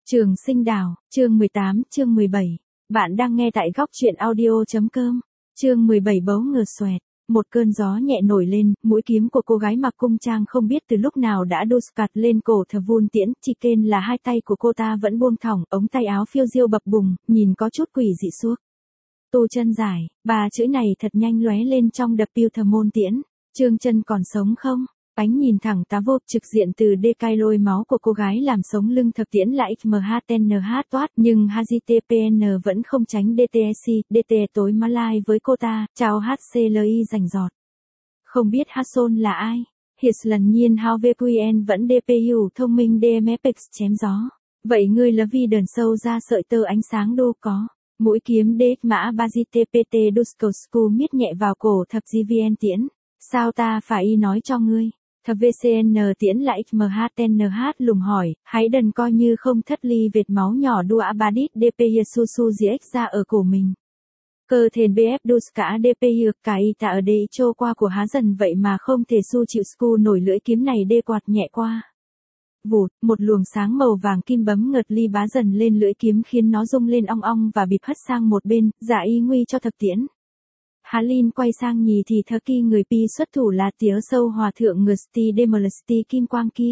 Trường Sinh Đảo, chương 18, chương 17. Bạn đang nghe tại góc truyện audio.com. Chương 17 bấu ngờ xoẹt. Một cơn gió nhẹ nổi lên, mũi kiếm của cô gái mặc cung trang không biết từ lúc nào đã đu cạt lên cổ Thờ Vun Tiễn. Chỉ kên là hai tay của cô ta vẫn buông thõng, ống tay áo phiêu diêu bập bùng, nhìn có chút quỷ dị suốt. Tu chân giải, ba chữ này thật nhanh lóe lên trong đập piêu Thờ Môn Tiễn. Trương Chân còn sống không? Ánh nhìn thẳng tá vô trực diện từ decai lôi máu của cô gái làm sống lưng Thập Tiễn là XMHTNH toát, nhưng HJTPN vẫn không tránh DTSC, DT tối má lai với cô ta, chào HCLI rành giọt. Không biết Hasson là ai? Hiệt lần nhiên how VQN vẫn DPU thông minh DMFX chém gió. Vậy ngươi là vi đờn sâu ra sợi tơ ánh sáng đô có. Mũi kiếm DX mã BaziTPT Duskosku miết nhẹ vào cổ Thập GVN Tiễn. Sao ta phải nói cho ngươi? Thập VCN Tiễn là XMHTNH lùng hỏi, hãy đần coi như không thất ly vệt máu nhỏ đua abadit DP Yesusu GX ra ở cổ mình. Cơ thền BF dus cả DP Yược cả y tạ ở đây trô qua của há dần vậy mà không thể su chịu sku nổi lưỡi kiếm này đê quạt nhẹ qua. Vụt, một luồng sáng màu vàng kim bấm ngợt ly bá dần lên lưỡi kiếm khiến nó rung lên ong ong và bịp hất sang một bên, giả y nguy cho Thập Tiễn. Há Linh quay sang nhì thì thơ kỳ người pi xuất thủ là tía sâu hòa thượng ngờ sti demlsti kim quang kia.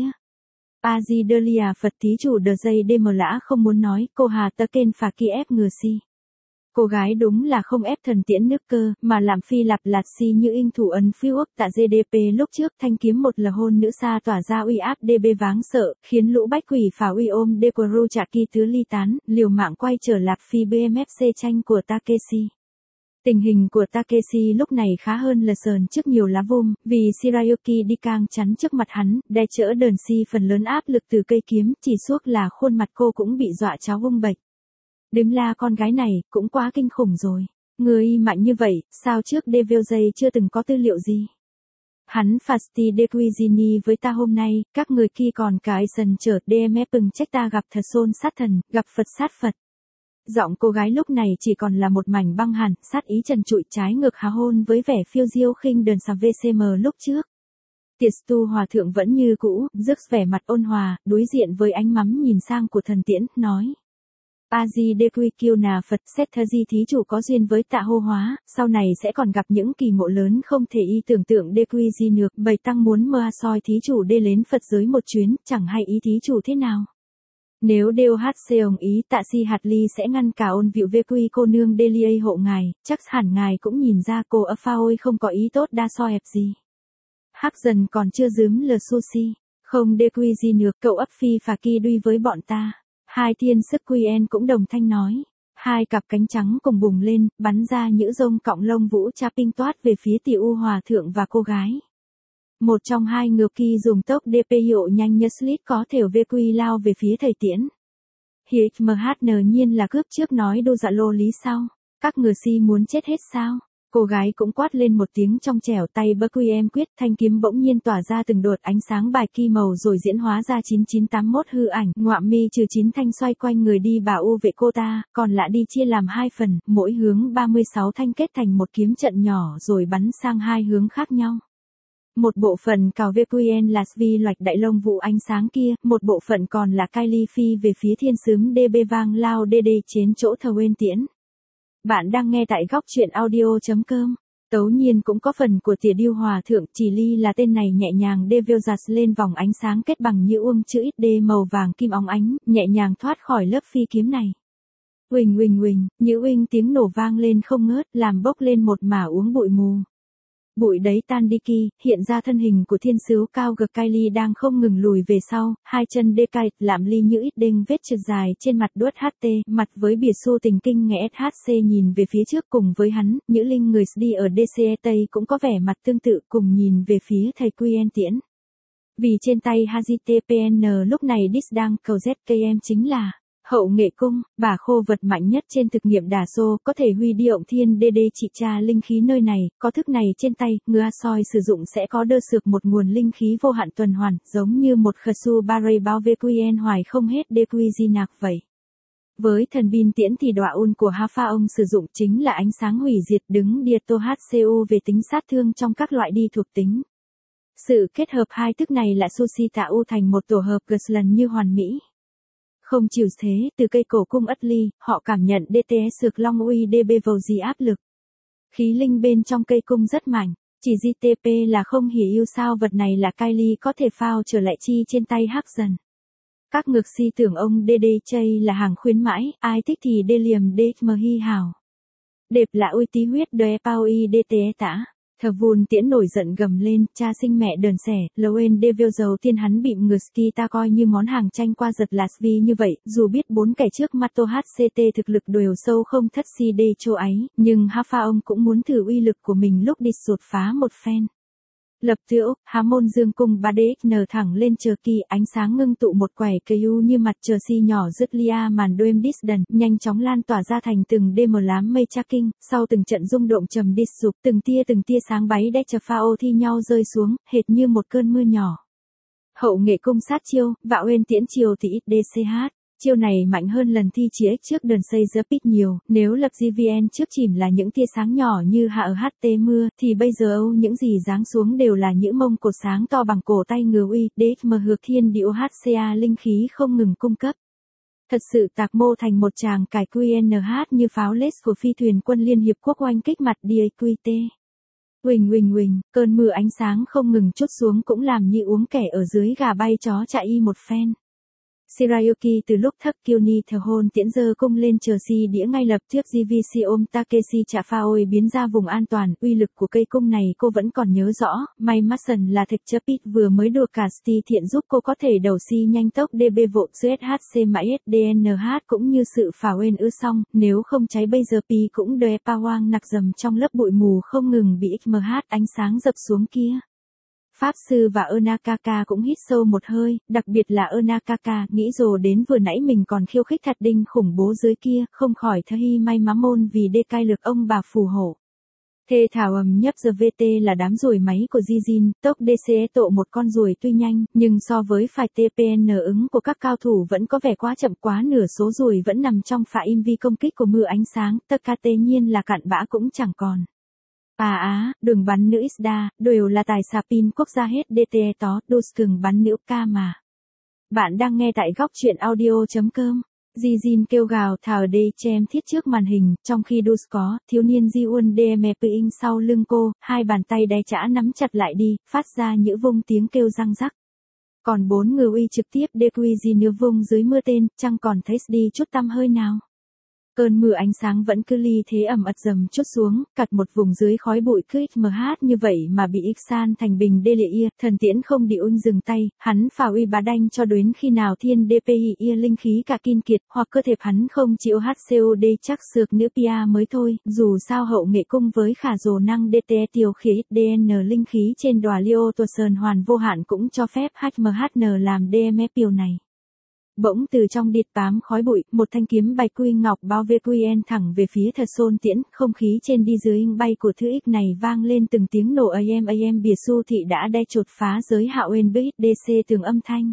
Azidelia Phật thí chủ đờ dây đêm lã không muốn nói, cô hà tơ kên phà kỳ ép ngừa si. Cô gái đúng là không ép thần Tiễn nước cơ, mà làm phi lạp lạt si như in thủ ấn phiêu ốc tạ GDP lúc trước thanh kiếm một là hôn nữ xa tỏa ra uy áp DB váng sợ, khiến lũ bách quỷ phá uy ôm Dekoru trả kỳ tứ ly tán, liều mạng quay trở lạp phi BMFC tranh của Takeshi. Tình hình của Takeshi lúc này khá hơn là sờn trước nhiều lá vung, vì Shirayuki đi cang chắn trước mặt hắn, đe chỡ đờn si phần lớn áp lực từ cây kiếm, chỉ suốt là khuôn mặt cô cũng bị dọa cháo vung bệch. Đếm la con gái này, cũng quá kinh khủng rồi. Người mạnh như vậy, sao trước Devilzay chưa từng có tư liệu gì? Hắn Fasti Dequizini với ta hôm nay, các người kia còn cả Aisen chở DMF bừng trách ta gặp thật xôn sát thần, gặp Phật sát Phật. Giọng cô gái lúc này chỉ còn là một mảnh băng hẳn, sát ý trần trụi trái ngược há hôn với vẻ phiêu diêu khinh đờn xà VCM lúc trước. Tiệt tu hòa thượng vẫn như cũ, rước vẻ mặt ôn hòa, đối diện với ánh mắm nhìn sang của thần Tiễn, nói. A-di Dequi Kiêu nà Phật xét thơ di thí chủ có duyên với tạ hô hóa, sau này sẽ còn gặp những kỳ ngộ lớn không thể y tưởng tượng Dequi di nược, bày tăng muốn mơ soi thí chủ đê đến Phật giới một chuyến, chẳng hay ý thí chủ thế nào. Nếu đều hát seong ý tạ si hạt ly sẽ ngăn cả ôn vịu VQ cô nương Delia hộ ngài, chắc hẳn ngài cũng nhìn ra cô ấp pha ôi không có ý tốt đa so hẹp gì. Hắc dần còn chưa dướm lờ sushi, không Dequi di nược cậu ấp phi phà kỳ đuôi với bọn ta. Hai thiên sức Quen cũng đồng thanh nói. Hai cặp cánh trắng cùng bùng lên, bắn ra những rông cọng lông vũ cha ping toát về phía tiểu u hòa thượng và cô gái. Một trong hai ngược kỳ dùng tốc DP hiệu nhanh nhất slip có thể VQ lao về phía thầy Tiễn. HMHN nhiên là cướp trước nói đô dạ lô lý sau. Các ngừa si muốn chết hết sao? Cô gái cũng quát lên một tiếng trong trẻo tay bơ quy em quyết thanh kiếm bỗng nhiên tỏa ra từng đột ánh sáng bài kỳ màu rồi diễn hóa ra 9981 hư ảnh, ngoạm mi trừ 9 thanh xoay quanh người đi bảo u vệ cô ta, còn lại đi chia làm hai phần, mỗi hướng 36 thanh kết thành một kiếm trận nhỏ rồi bắn sang hai hướng khác nhau. Một bộ phận cào VQN là vi loạch đại lông vụ ánh sáng kia, một bộ phận còn là Kylie phi về phía thiên sứ DB vang lao DD trên chỗ Thờ Uyên Tiễn. Bạn đang nghe tại góc truyện audio.com. Tấu nhiên cũng có phần của tỉa điêu hòa thượng, chỉ ly là tên này nhẹ nhàng Devilzas lên vòng ánh sáng kết bằng như uông chữ XD màu vàng kim óng ánh, nhẹ nhàng thoát khỏi lớp phi kiếm này. Uỳnh uỳnh uỳnh, như uỳnh tiếng nổ vang lên không ngớt, làm bốc lên một mả uống bụi mù. Bụi đấy tan đi kỳ, hiện ra thân hình của thiên sứ cao gực Kylie đang không ngừng lùi về sau, hai chân đê cài, lạm ly như ít đinh vết trượt dài trên mặt đuốt HT, mặt với bìa xu tình kinh nghe SHC nhìn về phía trước cùng với hắn, những linh người đi ở DCE Tây cũng có vẻ mặt tương tự cùng nhìn về phía thầy Quen Tiễn. Vì trên tay HJTPN lúc này Dis đang cầu ZKM chính là Hậu Nghệ Cung, bà khô vật mạnh nhất trên thực nghiệm đà xô, có thể huy động thiên DD trị tra linh khí nơi này, có thức này trên tay, ngựa soi sử dụng sẽ có đơ sược một nguồn linh khí vô hạn tuần hoàn, giống như một khsu barray bao VQN hoài không hết DQ nạc vậy. Với thần bin Tiễn thì đọa un của Hafa ông sử dụng chính là ánh sáng hủy diệt đứng Dieto HCU về tính sát thương trong các loại đi thuộc tính. Sự kết hợp hai thức này là sushi tạo thành một tổ hợp Guslan như hoàn mỹ. Không chịu thế, từ cây cổ cung ất ly, họ cảm nhận DTS sược long uy DB vào gì áp lực. Khí linh bên trong cây cung rất mạnh, chỉ GTP là không hiểu sao vật này là Kylie có thể phao trở lại chi trên tay hắc dần. Các ngược si tưởng ông DD chay là hàng khuyến mãi, ai thích thì đê liềm DXM hy hào. Đẹp là uy tí huyết đòe pao y DTE tả. Thờ vùn tiễn nổi giận gầm lên, cha sinh mẹ đờn xẻ, Loen Devil dầu tiên hắn bị ngừa ski ta coi như món hàng tranh qua giật là vì như vậy, dù biết 4 kẻ trước Mato HCT thực lực đều sâu không thất si đê châu ấy, nhưng Hafa ông cũng muốn thử uy lực của mình lúc đi sột phá một phen. Lập tựu, há môn dương cung 3DXN thẳng lên chờ kỳ, ánh sáng ngưng tụ một quẻ KU như mặt chờ si nhỏ dứt lia màn đêm disdan, nhanh chóng lan tỏa ra thành từng đêm mờ lám mây tracking, sau từng trận rung động trầm đi sụp, từng tia sáng báy đe chập phao thi nhau rơi xuống, hệt như một cơn mưa nhỏ. Hậu nghệ cung sát chiêu, vạo uyên tiễn chiều thì ít DCH. Chiêu này mạnh hơn lần thi chỉ X trước đờn xây giấc ít nhiều, nếu lập GVN trước chìm là những tia sáng nhỏ như hạ ở HT mưa, thì bây giờ Âu những gì giáng xuống đều là những mông cột sáng to bằng cổ tay ngừa uy, DXM hược thiên điệu HCA linh khí không ngừng cung cấp. Thật sự tạc mô thành một tràng cải QNH như pháo lết của phi thuyền quân Liên Hiệp Quốc oanh kích mặt DAQT. Huỳnh, cơn mưa ánh sáng không ngừng trút xuống cũng làm như uống kẻ ở dưới gà bay chó chạy y một phen. Shirayuki từ lúc thấp Kyuni thờ hôn tiễn dơ cung lên chờ si đĩa ngay lập trước GVC ôm Takeshi chạ pha ôi biến ra vùng an toàn, uy lực của cây cung này cô vẫn còn nhớ rõ, may Mason là thạch chấp ít vừa mới được cả Sti thiện giúp cô có thể đầu si nhanh tốc DB vội sự SHC mãi SDNH cũng như sự phả quên ư xong, nếu không cháy bây giờ Pi cũng đòe pa hoang nặc dầm trong lớp bụi mù không ngừng bị XMH ánh sáng dập xuống kia. Pháp sư và Onakaka cũng hít sâu một hơi, đặc biệt là Onakaka, nghĩ rồi đến vừa nãy mình còn khiêu khích thật đinh khủng bố dưới kia, không khỏi thay may mắn môn vì đê cai lực ông bà phù hộ. Thê thảo nhấp giờ VT là đám ruồi máy của Jijin, tốc DCE tộ một con ruồi tuy nhanh, nhưng so với phải TPN ứng của các cao thủ vẫn có vẻ quá chậm quá nửa số ruồi vẫn nằm trong phả im vi công kích của mưa ánh sáng, tất cả tê nhiên là cạn bã cũng chẳng còn. Đường bắn nữ Isda, đều là tài xà pin quốc gia hết DTE tó, đô cường bắn nữ ca mà. Bạn đang nghe tại góc truyện audio.com. Jijin kêu gào thảo đê chem thiết trước màn hình, trong khi đô có, thiếu niên Jiwon DMPing sau lưng cô, hai bàn tay đáy chã nắm chặt lại đi, phát ra những vung tiếng kêu răng rắc. Còn 4 người uy trực tiếp DQZ nửa vung dưới mưa tên, chẳng còn thấy đi chút tăm hơi nào. Cơn mưa ánh sáng vẫn cứ ly thế ẩm ật dầm chút xuống, cặt một vùng dưới khói bụi cứ XMH như vậy mà bị Iksan thành bình đê lệ ia, thần tiễn không điệu dừng tay, hắn phà uy bá đanh cho đến khi nào thiên DPI ia linh khí cả kinh kiệt, hoặc cơ thể hắn không chịu HCOD chắc sược nữ pia mới thôi, dù sao hậu nghệ cung với khả dồ năng DTE tiêu khí DN linh khí trên đòa Leo Tuần Sơn hoàn vô hạn cũng cho phép HMHN làm DMF điều này. Bỗng từ trong địt bám khói bụi, một thanh kiếm bạch quy ngọc bao vê QN thẳng về phía thật xôn tiễn, không khí trên đi dưới bay của thứ X này vang lên từng tiếng nổ AM bìa su thị đã đe chột phá giới hạo ên bích DC tường âm thanh.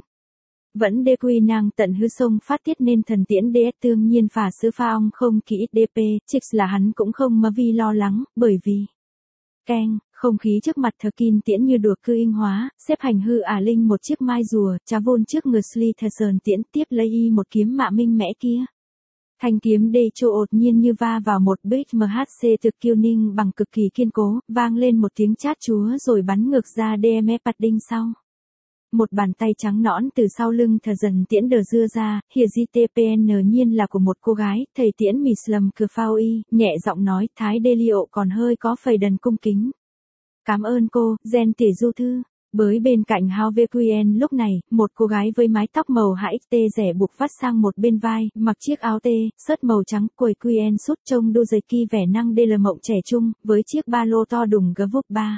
Vẫn đê quy nàng tận hư sông phát tiết nên thần tiễn DS tương nhiên phả sứ pha ong không kỹ DP, chích là hắn cũng không mà vì lo lắng, bởi vì keng, không khí trước mặt thờ kin tiễn như được cưinh hóa, xếp hành hư linh một chiếc mai rùa, trá vôn trước ngờ sli thờ sờn tiễn tiếp lấy y một kiếm mạ minh mẽ kia. Thanh kiếm đê trô ột nhiên như va vào một bích MHC thực kiêu ninh bằng cực kỳ kiên cố, vang lên một tiếng chát chúa rồi bắn ngược ra DME padding sau. Một bàn tay trắng nõn từ sau lưng thờ dần tiễn đờ dưa ra, hiện GTPN nhiên là của một cô gái, thầy tiễn Mislam cửa phao y, nhẹ giọng nói, thái đê liệu còn hơi có phầy đần cung kính. Cảm ơn cô, Gen tỉ du thư. Bới bên cạnh Hao VQN lúc này, một cô gái với mái tóc màu HXT rẻ buộc vắt sang một bên vai, mặc chiếc áo tê, sớt màu trắng, quầy QN sút trông đôi giày ki vẻ năng đê lờ mộng trẻ trung, với chiếc ba lô to đùng gấp vúp 3.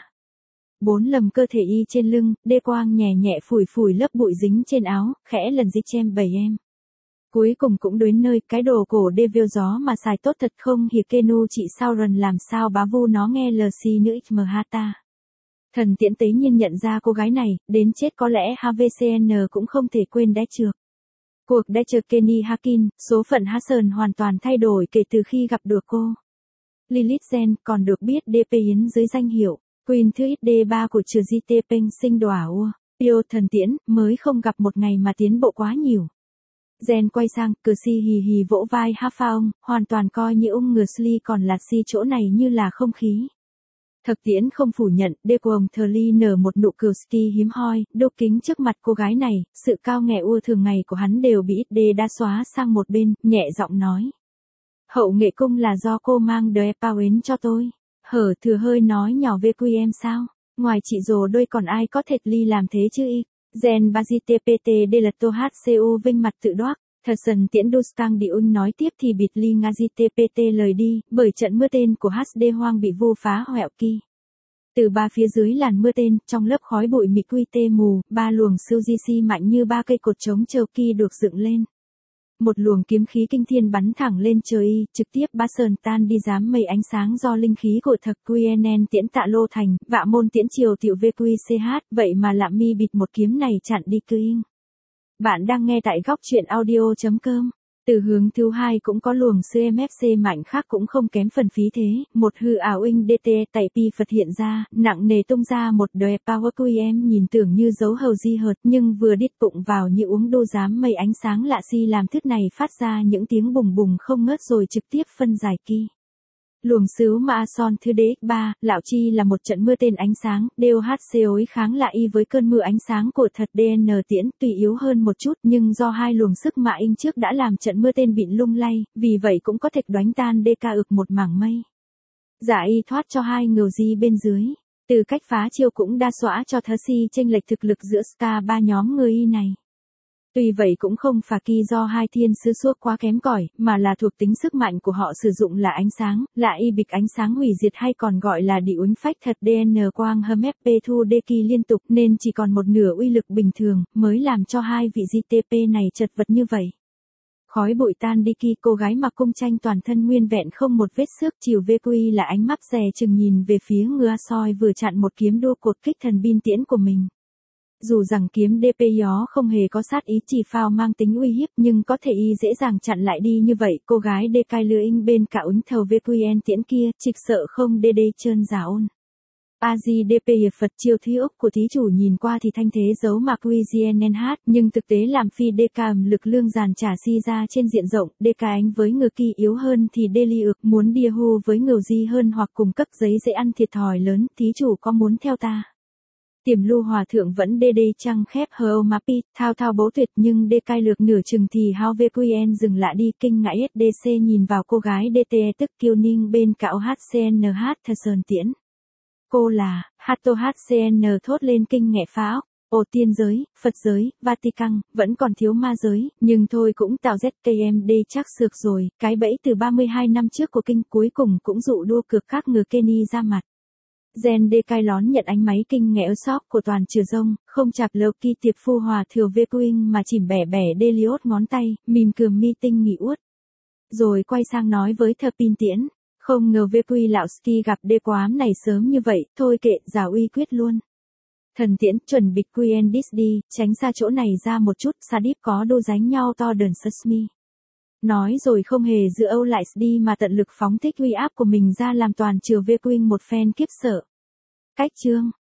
4 lầm cơ thể y trên lưng, đê quang nhẹ nhẹ phủi lớp bụi dính trên áo, khẽ lần di chem 7 em. Cuối cùng cũng đến nơi, cái đồ cổ đê viêu gió mà xài tốt thật không hì kenu chị sao rần làm sao bá vu nó nghe lờ si nữ xmhata. Thần tiễn tế nhiên nhận ra cô gái này, đến chết có lẽ HVCN cũng không thể quên đáy trược. Cuộc đáy trược Kenny Hakin, số phận Hassan hoàn toàn thay đổi kể từ khi gặp được cô. Lilith Zen còn được biết DP Yến dưới danh hiệu Queen thứ D3 của trừ GT Peng sinh đỏa ua. Pio thần tiễn mới không gặp một ngày mà tiến bộ quá nhiều. Gen quay sang, cờ si hì hì vỗ vai Hafaong, hoàn toàn coi như ung ngừa Sli còn lạt si chỗ này như là không khí. Thực tiễn không phủ nhận, đê cuồng thờ ly nở một nụ cười ski hiếm hoi, đô kính trước mặt cô gái này, sự cao nghẹ ua thường ngày của hắn đều bị ít đê đã xóa sang một bên, nhẹ giọng nói. Hậu nghệ cung là do cô mang đời bao ến cho tôi. Hở thừa hơi nói nhỏ về quy em sao, ngoài chị rồ đôi còn ai có thể ly làm thế chứ y. Gen bazi tpt de lật tô hcu vinh mặt tự đoác. Thật dần tiễn Dostang Đi Ung nói tiếp thì bịt ly Ngazi TPT lời đi, bởi trận mưa tên của HD Hoang bị vu phá hoẹo kỳ. Từ ba phía dưới làn mưa tên, trong lớp khói bụi mịt quy tê mù, ba luồng siêu GC mạnh như ba cây cột chống châu kỳ được dựng lên. Một luồng kiếm khí kinh thiên bắn thẳng lên trời y, trực tiếp bá sờn tan đi giám mây ánh sáng do linh khí của thật QNN tiễn tạ lô thành, vạ môn tiễn triều tiểu VQCH, vậy mà lạm mi bịt một kiếm này chặn đi cương. Bạn đang nghe tại góc truyện audio.com. Từ hướng thứ hai cũng có luồng sư MFC mạnh khác cũng không kém phần phí thế, một hư ảo in DT tại pi Phật hiện ra, nặng nề tung ra một đời power QM nhìn tưởng như dấu hầu di hợt nhưng vừa đít bụng vào như uống đô giám mây ánh sáng lạ si làm thức này phát ra những tiếng bùng bùng không ngớt rồi trực tiếp phân giải kỳ. Luồng sứ Ma Son thứ DX3, lão chi là một trận mưa tên ánh sáng, DOHCOI kháng lại y với cơn mưa ánh sáng của thật DN tiễn, tuy yếu hơn một chút nhưng do hai luồng sức mạ in trước đã làm trận mưa tên bị lung lay, vì vậy cũng có thể đánh tan DK ực một mảng mây. Giả y thoát cho hai ngầu di bên dưới, từ cách phá chiêu cũng đa xóa cho thớ si chênh lệch thực lực giữa Ska ba nhóm người y này. Tuy vậy cũng không phải kỳ do hai thiên sứ suốt quá kém cỏi, mà là thuộc tính sức mạnh của họ sử dụng là ánh sáng, là y bịch ánh sáng hủy diệt hay còn gọi là đi uánh phách thật DN quang hâm FP thu đê kỳ liên tục nên chỉ còn một nửa uy lực bình thường, mới làm cho hai vị GTP này chật vật như vậy. Khói bụi tan đi kỳ cô gái mặc cung tranh toàn thân nguyên vẹn không một vết xước chiều VQ là ánh mắt dè chừng nhìn về phía ngựa soi vừa chặn một kiếm đua cột kích thần bin tiễn của mình. Dù rằng kiếm DP gió không hề có sát ý chỉ phao mang tính uy hiếp nhưng có thể y dễ dàng chặn lại đi như vậy, cô gái đê cai lừa in bên cả ứng thầu VQN tiễn kia, trịch sợ không đê trơn giả ôn. A-di DP hiệp Phật chiêu thí ốc của thí chủ nhìn qua thì thanh thế giấu mạc QGNNH, nhưng thực tế làm phi DK lực lương giàn trả si ra trên diện rộng, DK ánh với ngừa kỳ yếu hơn thì đê ly ược muốn đia hô với ngầu di hơn hoặc cùng cấp giấy dễ ăn thiệt thòi lớn, thí chủ có muốn theo ta. Tiềm lưu hòa thượng vẫn đê trăng khép hờ mà pi, thao thao bố tuyệt nhưng đê cai lược nửa chừng thì hao VQN dừng lại đi kinh ngãi SDC nhìn vào cô gái DTE tức kiêu ninh bên cạo HCNH thật sờn tiễn. Cô là, Hato HCN thốt lên kinh nghẹ phá óc, ồ tiên giới, Phật giới, Vatican, vẫn còn thiếu ma giới, nhưng thôi cũng tạo ZKMD chắc sược rồi, cái bẫy từ 32 năm trước của kinh cuối cùng cũng dụ đua cược các ngừa Kenny ra mặt. Gen đê cai lón nhận ánh máy kinh nghẽ sóc của toàn trừ rông, không chạp lầu kỳ tiệp phu hòa thừa VQing mà chìm bẻ bẻ đê liốt ngón tay, mìm cườm mi tinh nghỉ uất. Rồi quay sang nói với thơ pin tiễn, không ngờ VQ lão ski gặp đê quám này sớm như vậy, thôi kệ, giả uy quyết luôn. Thần tiễn chuẩn bịch QN đi, tránh xa chỗ này ra một chút, xa díp có đô dánh nhau to đờn sesmi. Nói rồi không hề giữ âu lại đi mà tận lực phóng thích uy áp của mình ra làm toàn trừ VQing một phen kiếp sợ. Cách chương